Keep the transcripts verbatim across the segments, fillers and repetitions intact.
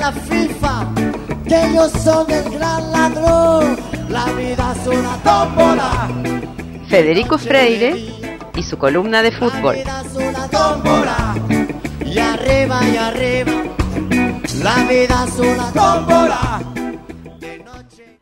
la FIFA, que ellos son el gran ladrón. La vida es una tómbola. Federico Freire y su columna de fútbol. La vida es una tómbola. Y arriba y arriba. La vida es una tómbola. De noche.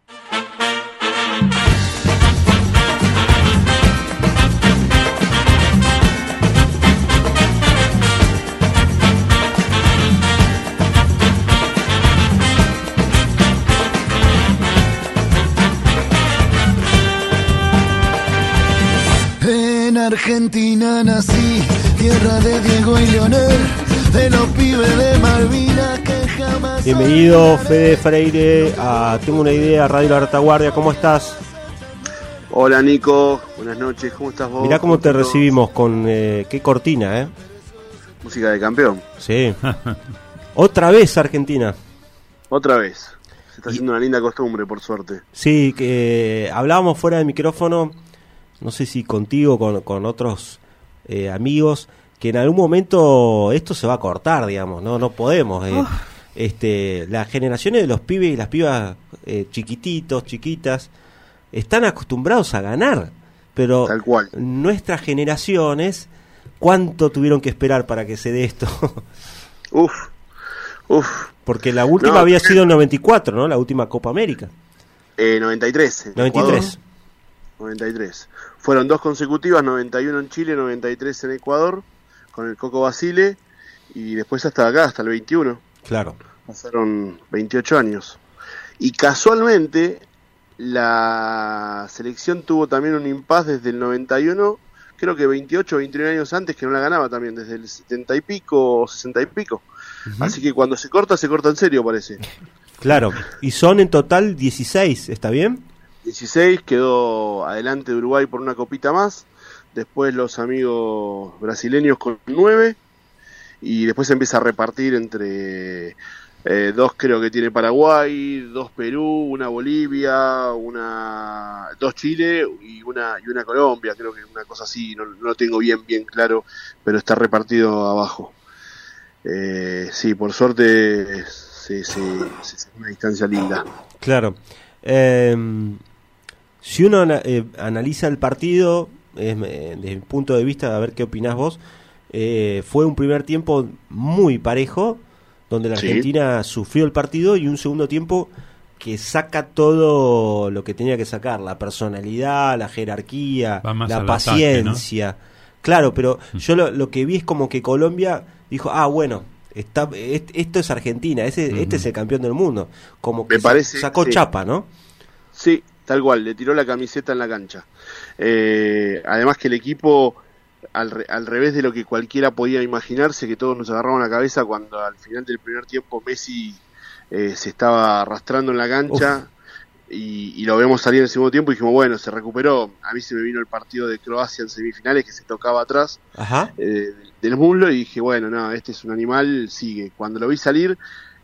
En Argentina nací, tierra de Diego y Leonel, de los pibes de Malvinas que jamás... Bienvenido, Fede Freire, a Tengo una idea, Radio La Retaguardia, ¿cómo estás? Hola Nico, buenas noches, ¿cómo estás vos? Mirá cómo te recibimos con eh, qué cortina, ¿eh? Música de campeón. Sí. Otra vez Argentina. Otra vez. Se está haciendo una linda costumbre, por suerte. Sí, que eh, hablábamos fuera del micrófono, no sé si contigo, con, con otros eh, amigos, que en algún momento esto se va a cortar, digamos, no no podemos. Eh, oh. este, las generaciones de los pibes y las pibas eh, chiquititos, chiquitas, están acostumbrados a ganar, pero tal cual. Nuestras generaciones, ¿cuánto tuvieron que esperar para que se dé esto? Uf, uf. Porque la última no, había sido en noventa y cuatro, ¿no? La última Copa América. Eh, noventa y tres. noventa y tres. noventa y tres. Fueron dos consecutivas, noventa y uno en Chile, noventa y tres en Ecuador, con el Coco Basile, y después hasta acá, hasta el veintiuno. Claro. Pasaron veintiocho años. Y casualmente, la selección tuvo también un impas desde el noventa y uno, creo que veintiocho, veintinueve años antes, que no la ganaba también, desde el setenta y pico o sesenta y pico. Uh-huh. Así que cuando se corta, se corta en serio, parece. Claro, y son en total dieciséis, ¿está bien? dieciséis, quedó adelante de Uruguay por una copita más, después los amigos brasileños con nueve, y después se empieza a repartir entre eh, dos creo que tiene Paraguay, dos Perú, una Bolivia, una dos Chile y una y una Colombia, creo que una cosa así, no, no lo tengo bien bien claro, pero está repartido abajo. Eh, sí, por suerte sí, sí, sí, es una distancia linda. Claro. Eh, si uno eh, analiza el partido, eh, desde mi punto de vista, a ver qué opinás vos, eh, fue un primer tiempo muy parejo, donde la Argentina sí. sufrió el partido, y un segundo tiempo que saca todo lo que tenía que sacar, la personalidad, la jerarquía, la paciencia. Ataque, ¿no? Claro, pero mm. yo lo, lo que vi es como que Colombia dijo, ah, bueno, está, est, esto es Argentina, ese, mm-hmm. este es el campeón del mundo. Como que Me parece, sacó sí. chapa, ¿no? Sí, tal cual, le tiró la camiseta en la cancha. Eh, además que el equipo, al, re, al revés de lo que cualquiera podía imaginarse, que todos nos agarraban la cabeza cuando al final del primer tiempo Messi eh, se estaba arrastrando en la cancha y, y lo vemos salir en el segundo tiempo y dijimos, bueno, se recuperó. A mí se me vino el partido de Croacia en semifinales que se tocaba atrás eh, del muslo y dije, bueno, no, este es un animal, sigue. Cuando lo vi salir...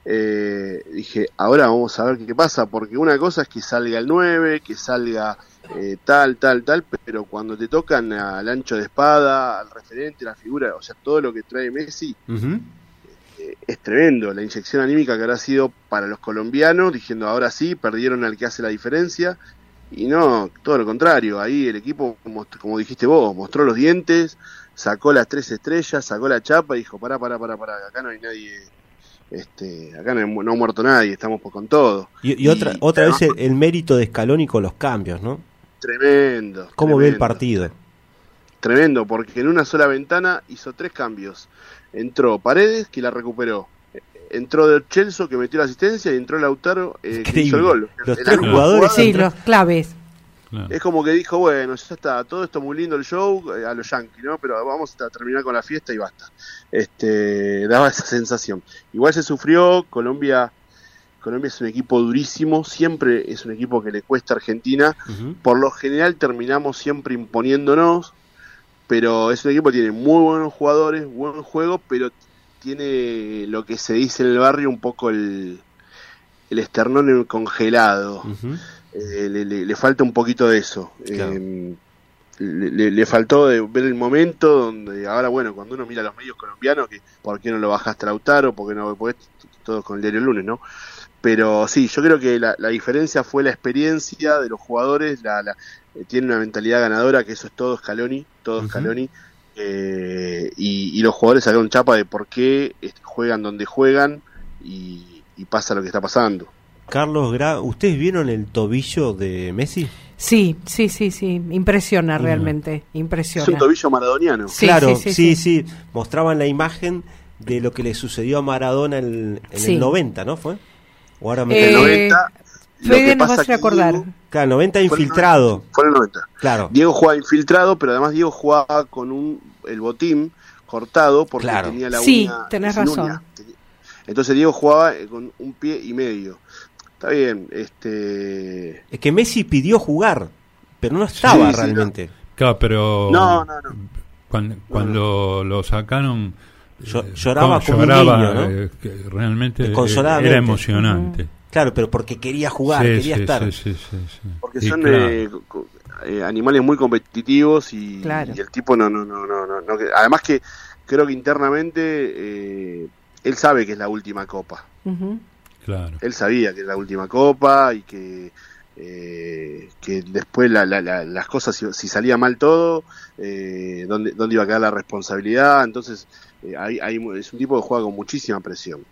Eh, dije, ahora vamos a ver qué pasa, porque una cosa es que salga el nueve, que salga eh, tal, tal, tal, pero cuando te tocan al ancho de espada, al referente, la figura, o sea, todo lo que trae Messi, uh-huh. eh, es tremendo. La inyección anímica que habrá sido para los colombianos, diciendo ahora sí, perdieron al que hace la diferencia, y no, todo lo contrario. Ahí el equipo, como, como dijiste vos, mostró los dientes, sacó las tres estrellas, sacó la chapa y dijo, pará, pará, pará, pará, acá no hay nadie... Este, acá no, no ha muerto nadie, estamos con todo. Y, y otra y, otra vez el, el mérito de Scaloni con los cambios, ¿no? Tremendo. ¿Cómo tremendo, ve el partido? Tremendo, porque en una sola ventana hizo tres cambios. Entró Paredes, que la recuperó. Entró de Chelsea, que metió la asistencia, y entró Lautaro, eh, que hizo el gol. Los tres jugadores. Sí, los claves. Claro. Es como que dijo, bueno, ya está, todo esto muy lindo el show, eh, a los Yankees, ¿no? Pero vamos a terminar con la fiesta y basta. Este, daba esa sensación. Igual se sufrió, Colombia Colombia es un equipo durísimo, siempre es un equipo que le cuesta a Argentina. Uh-huh. Por lo general terminamos siempre imponiéndonos, pero es un equipo que tiene muy buenos jugadores, buen juego, pero tiene lo que se dice en el barrio un poco el, el esternón congelado. Uh-huh. Eh, le, le, le falta un poquito de eso. Claro. Eh, le, le faltó de ver el momento donde ahora, bueno, cuando uno mira los medios colombianos, que ¿por qué no lo bajaste a Lautaro? ¿Por qué no? Porque todos con el diario El Lunes, ¿no? Pero sí, yo creo que la, la diferencia fue la experiencia de los jugadores, la, la eh, tiene una mentalidad ganadora, que eso es todo Scaloni, todo uh-huh. Scaloni, eh, y, y los jugadores sacaron chapa de por qué juegan donde juegan y, y pasa lo que está pasando. Carlos Gra, ¿ustedes vieron el tobillo de Messi? Sí, sí, sí, sí, impresiona realmente, mm. impresiona. Es un tobillo maradoniano. Sí, claro, sí, sí, sí, sí, sí, mostraban la imagen de lo que le sucedió a Maradona en, en sí. el noventa, ¿no fue? O ahora me eh, el noventa. Fede nos va a recordar. Diego, claro, noventa infiltrado. Fue en el noventa. Claro. Diego jugaba infiltrado, pero además Diego jugaba con un el botín cortado porque claro. tenía la uña. Sí, tenés razón. Uña. Entonces Diego jugaba con un pie y medio. Está bien, este... Es que Messi pidió jugar, pero no estaba sí, realmente. Sí, no. Claro, pero... No, no, no. Cuando, cuando no, no. lo sacaron... Yo, lloraba como lloraba, un niño, ¿no? Eh, que realmente era emocionante. Uh-huh. Claro, pero porque quería jugar, sí, quería sí, estar. Sí, sí, sí, sí. Porque y son claro. eh, eh, animales muy competitivos y, claro. y el tipo no, no, no, no, no, no que, además que creo que internamente eh, él sabe que es la última copa. Uh-huh. Claro. Él sabía que es la última copa y que eh, que después la, la, la, las cosas, si, si salía mal todo, eh, dónde, dónde iba a quedar la responsabilidad. Entonces eh, hay, hay, es un tipo que juega con muchísima presión.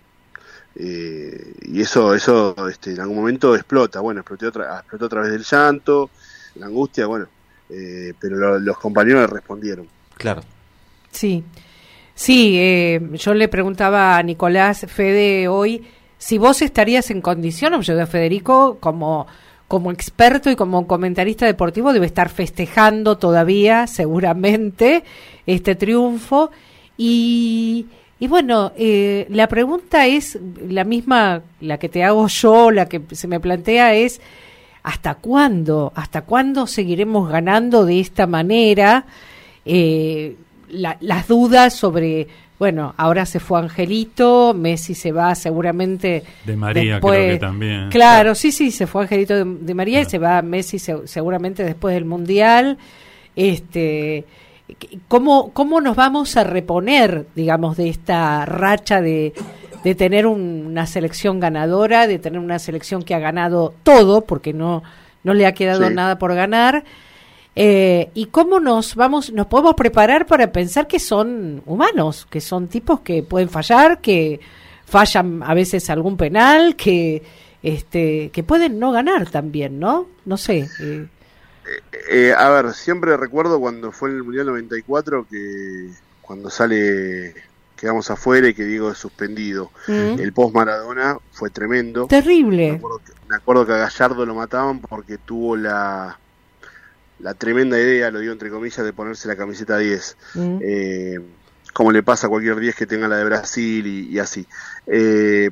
Eh, y eso eso este, en algún momento explota, bueno, explotó otra, explotó a través del llanto, la angustia, bueno, eh, pero lo, los compañeros le respondieron. Claro. Sí, sí, eh, yo le preguntaba a Nicolás Fede hoy si vos estarías en condición, yo de Federico como, como experto y como comentarista deportivo debe estar festejando todavía seguramente este triunfo y... Y bueno, eh, la pregunta es la misma, la que te hago yo, la que se me plantea es, ¿hasta cuándo? ¿Hasta cuándo seguiremos ganando de esta manera? Eh, la, las dudas sobre, bueno, ahora se fue Angelito, Messi se va seguramente... De María después, creo que también. Claro, claro. sí, sí, se fue Angelito de, de María claro. y se va Messi se, seguramente después del Mundial. Este... ¿Cómo, ¿Cómo nos vamos a reponer, digamos, de esta racha de, de tener un, una selección ganadora, de tener una selección que ha ganado todo, porque no, no le ha quedado sí. nada por ganar? Eh, ¿Y cómo nos vamos, nos podemos preparar para pensar que son humanos, que son tipos que pueden fallar, que fallan a veces algún penal, que, este, que pueden no ganar también, ¿no? No sé. Eh. Eh, a ver, siempre recuerdo cuando fue en el Mundial noventa y cuatro que cuando sale, quedamos afuera y que Diego es suspendido. Mm. El post Maradona fue tremendo. Terrible. Me acuerdo, que, me acuerdo que a Gallardo lo mataban porque tuvo la la tremenda idea, lo digo entre comillas, de ponerse la camiseta diez. Mm. Eh, como le pasa a cualquier diez que tenga la de Brasil y, y así. Eh,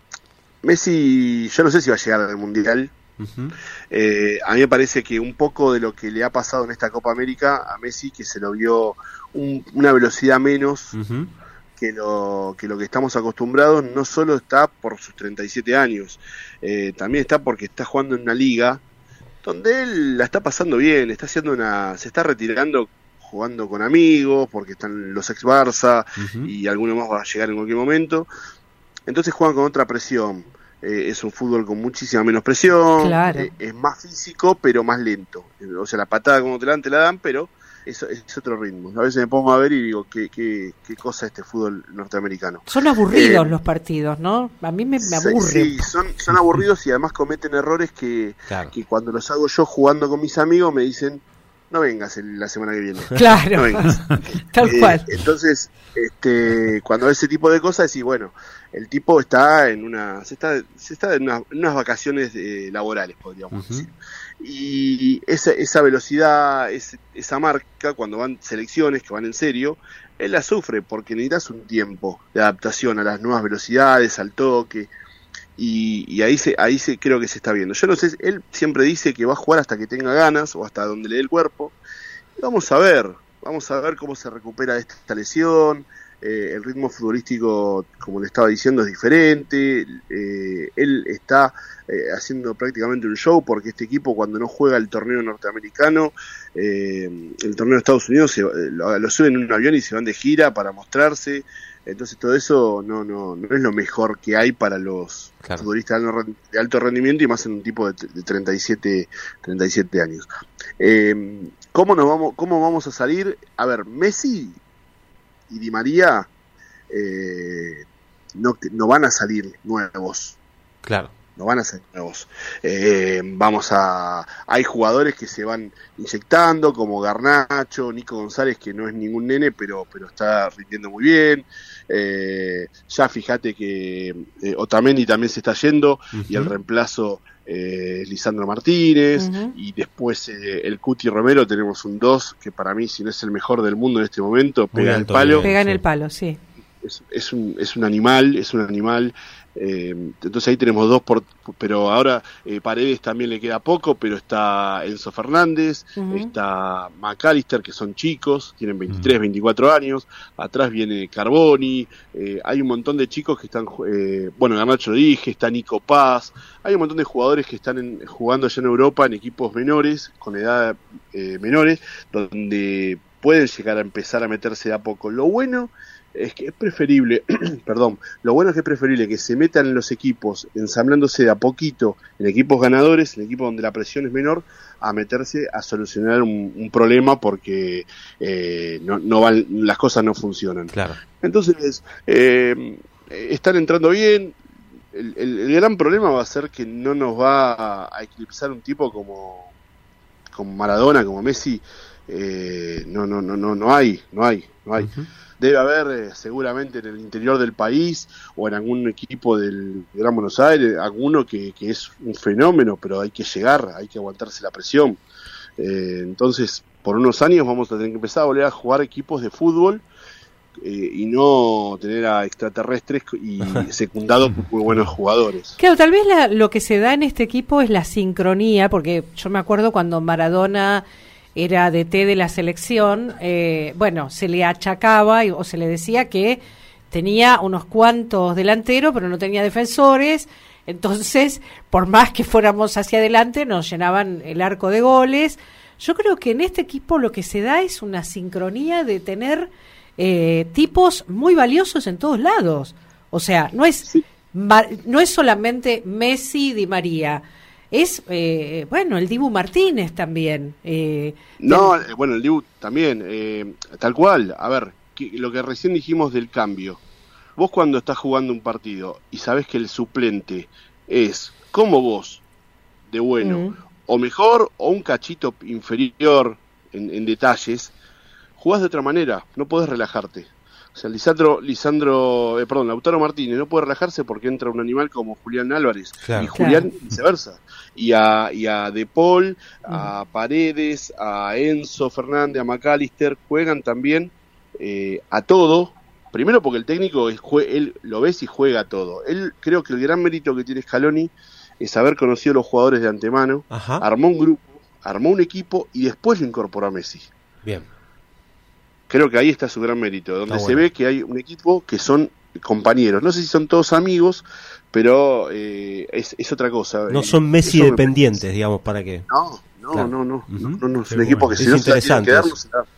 Messi, yo no sé si va a llegar al Mundial. Uh-huh. Eh, a mí me parece que un poco de lo que le ha pasado en esta Copa América a Messi, que se lo vio un, una velocidad menos uh-huh. que lo que lo que estamos acostumbrados, no solo está por sus treinta y siete años, eh, también está porque está jugando en una liga donde él la está pasando bien, está haciendo una, se está retirando jugando con amigos, porque están los ex Barça uh-huh. y alguno más va a llegar en cualquier momento, entonces juegan con otra presión. Eh, es un fútbol con muchísima menos presión, claro. eh, es más físico pero más lento, o sea la patada como te la dan te la dan, pero eso es otro ritmo. A veces me pongo a ver y digo qué, qué, qué cosa este fútbol norteamericano. Son aburridos eh, los partidos, ¿no? A mí me, me aburre. Sí, son, son aburridos y además cometen errores que, claro. que cuando los hago yo jugando con mis amigos me dicen no vengas el, la semana que viene. Claro, no vengas. Tal eh, cual. Entonces, este, cuando ese tipo de cosas decís, bueno, el tipo está en una, se está, se está en, una, en unas vacaciones eh, laborales, podríamos uh-huh. decir. Y esa, esa velocidad, ese, esa marca, cuando van selecciones que van en serio, él la sufre porque necesitas un tiempo de adaptación a las nuevas velocidades, al toque. Y, y ahí se ahí se creo que se está viendo. Yo no sé, él siempre dice que va a jugar hasta que tenga ganas o hasta donde le dé el cuerpo. Vamos a ver, vamos a ver cómo se recupera de esta lesión. eh, el ritmo futbolístico, como le estaba diciendo, es diferente. Eh, él está eh, haciendo prácticamente un show, porque este equipo, cuando no juega el torneo norteamericano, eh, el torneo de Estados Unidos, se, lo, lo suben en un avión y se van de gira para mostrarse. Entonces todo eso no no no es lo mejor que hay para los claro. futbolistas de alto rendimiento, y más en un tipo de, de treinta y siete años. Eh, ¿Cómo nos vamos cómo vamos a salir? A ver, Messi y Di María eh, no, no van a salir nuevos. Claro. No van a ser nuevos. Eh, vamos a... Hay jugadores que se van inyectando, como Garnacho, Nico González, que no es ningún nene, pero pero está rindiendo muy bien. Eh, ya fíjate que eh, Otamendi también se está yendo, uh-huh. y el reemplazo eh, es Lisandro Martínez, uh-huh. y después eh, el Cuti Romero, tenemos un dos, que para mí, si no es el mejor del mundo en este momento, pega en el palo. Pega en el palo, sí. Es, es, un, es un animal, es un animal... Eh, entonces ahí tenemos dos, por, pero ahora eh, Paredes también le queda poco, pero está Enzo Fernández, uh-huh. está McAllister, que son chicos, tienen veintitrés, uh-huh. veinticuatro años, atrás viene Carboni, eh, hay un montón de chicos que están, eh, bueno, Garnacho lo dije, está Nico Paz, hay un montón de jugadores que están en, jugando allá en Europa en equipos menores, con edad eh, menores, donde pueden llegar a empezar a meterse de a poco. Lo bueno es que es preferible, perdón, lo bueno es que es preferible que se metan en los equipos ensamblándose de a poquito en equipos ganadores, en equipos donde la presión es menor, a meterse a solucionar un, un problema, porque eh, no, no van, las cosas no funcionan. Claro. Entonces, eh, están entrando bien. El, el, el gran problema va a ser que no nos va a, a eclipsar un tipo como, como Maradona, como Messi. Eh, no, no, no, no, no hay, no hay, no hay. Uh-huh. Debe haber eh, seguramente en el interior del país o en algún equipo del Gran Buenos Aires, alguno que, que es un fenómeno, pero hay que llegar, hay que aguantarse la presión. Eh, entonces, por unos años vamos a tener que empezar a volver a jugar equipos de fútbol eh, y no tener a extraterrestres y secundados por muy buenos jugadores. Claro, tal vez la, lo que se da en este equipo es la sincronía, porque yo me acuerdo cuando Maradona era D T de la selección, eh, bueno, se le achacaba o se le decía que tenía unos cuantos delanteros, pero no tenía defensores, entonces, por más que fuéramos hacia adelante, nos llenaban el arco de goles. Yo creo que en este equipo lo que se da es una sincronía de tener eh, tipos muy valiosos en todos lados. O sea, no es, sí. ma- no es solamente Messi, Di María. Es, eh, bueno, el Dibu Martínez también. Eh, no, ten... bueno, el Dibu también, eh, tal cual. A ver, que, lo que recién dijimos del cambio. Vos cuando estás jugando un partido y sabés que el suplente es como vos, de bueno, mm. o mejor, o un cachito inferior en, en detalles, jugás de otra manera, no podés relajarte. O sea, Lisandro, Lisandro eh, perdón, Lautaro Martínez no puede relajarse porque entra un animal como Julián Álvarez, claro. y Julián claro. viceversa. Y a, y a De Paul, a uh-huh. Paredes, a Enzo Fernández, a McAllister, juegan también eh, a todo. Primero porque el técnico, es, jue, él lo ves y juega a todo. Él, creo que el gran mérito que tiene Scaloni es haber conocido a los jugadores de antemano, Ajá. armó un grupo, armó un equipo y después lo incorporó a Messi. Bien. Creo que ahí está su gran mérito, donde ah, se bueno. ve que hay un equipo que son compañeros. No sé si son todos amigos, pero eh, es, es otra cosa. No son Messi Eso dependientes, digamos, ¿para qué? No, no, claro. no, no, uh-huh. no, no, no. Es un Qué equipo bueno. que es si no interesante se tiene que dar,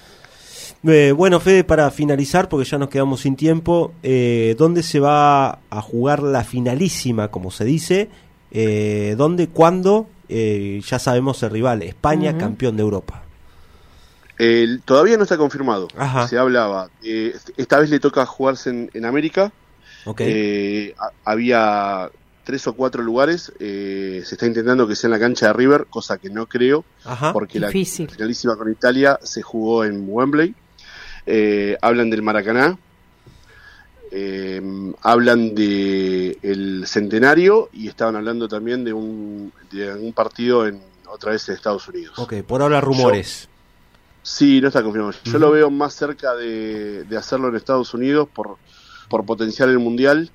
eh, bueno, Fede, para finalizar, porque ya nos quedamos sin tiempo, eh, ¿dónde se va a jugar la finalísima, como se dice? Eh, ¿Dónde, cuándo? Eh, ya sabemos el rival, España, uh-huh. campeón de Europa. Eh, todavía no está confirmado. Ajá. Se hablaba. Eh, esta vez le toca jugarse en, en América. Okay. Eh, a, había tres o cuatro lugares. Eh, se está intentando que sea en la cancha de River, cosa que no creo. Ajá. Porque Difícil. La finalísima con Italia se jugó en Wembley. Eh, hablan del Maracaná. Eh, hablan de el centenario y estaban hablando también de un, de un partido en otra vez en Estados Unidos. Ok, por ahora rumores. Yo, Sí, no está confirmado. Yo uh-huh. lo veo más cerca de, de hacerlo en Estados Unidos por, por potenciar el Mundial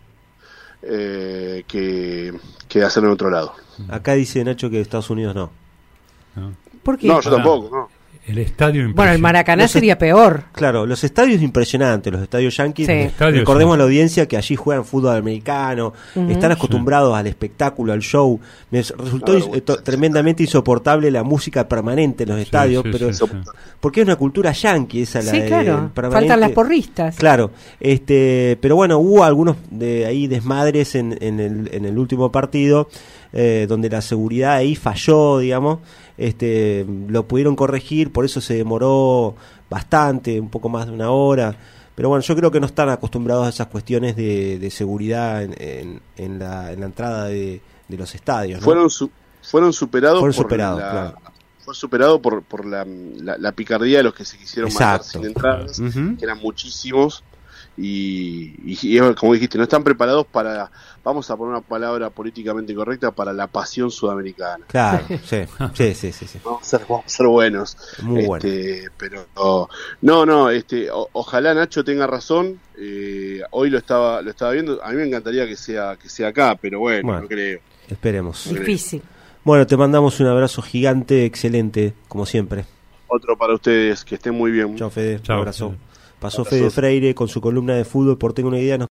eh, que, que hacerlo en otro lado. Acá dice Nacho que Estados Unidos no. ¿Por qué? No, yo tampoco, no. El estadio impresionante. Bueno, el Maracaná los sería peor. Claro, los estadios impresionantes, los estadios yanquis. Sí. Estadios Recordemos son... a la audiencia que allí juegan fútbol americano, Uh-huh. están acostumbrados sí. al espectáculo, al show. Me resultó Claro, is- to- tremendamente insoportable la música permanente en los estadios, sí, sí, pero sí, sí. porque es una cultura yanqui esa la Sí, de- claro. permanente. Faltan las porristas. Claro, este, pero bueno, hubo algunos de ahí desmadres en, en, el, en el último partido, eh, donde la seguridad ahí falló, digamos, este, lo pudieron corregir, por eso se demoró bastante, un poco más de una hora, pero bueno, yo creo que no están acostumbrados a esas cuestiones de, de seguridad en, en, en, la, en la entrada de, de los estadios, ¿no? Fueron, su, fueron superados Fueron por superados, la, claro. fue superado por, por la, la, la picardía de los que se quisieron matar Exacto. sin entradas, Uh-huh. que eran muchísimos, y, y, y como dijiste, no están preparados para, vamos a poner una palabra políticamente correcta, para la pasión sudamericana. Claro, sí, sí, sí, sí, sí. Vamos a ser, vamos a ser buenos. Muy bueno. Este, pero no, no, no este, o, ojalá Nacho tenga razón. Eh, hoy lo estaba, lo estaba viendo. A mí me encantaría que sea, que sea acá, pero bueno, Bueno. no creo. Esperemos. Difícil. Bueno, te mandamos un abrazo gigante, excelente, como siempre. Otro para ustedes, que estén muy bien. Chao, Fede. Un Chao, abrazo. Fede. Pasó Abrazo. Fede Freire con su columna de fútbol por Tengo una idea. Nos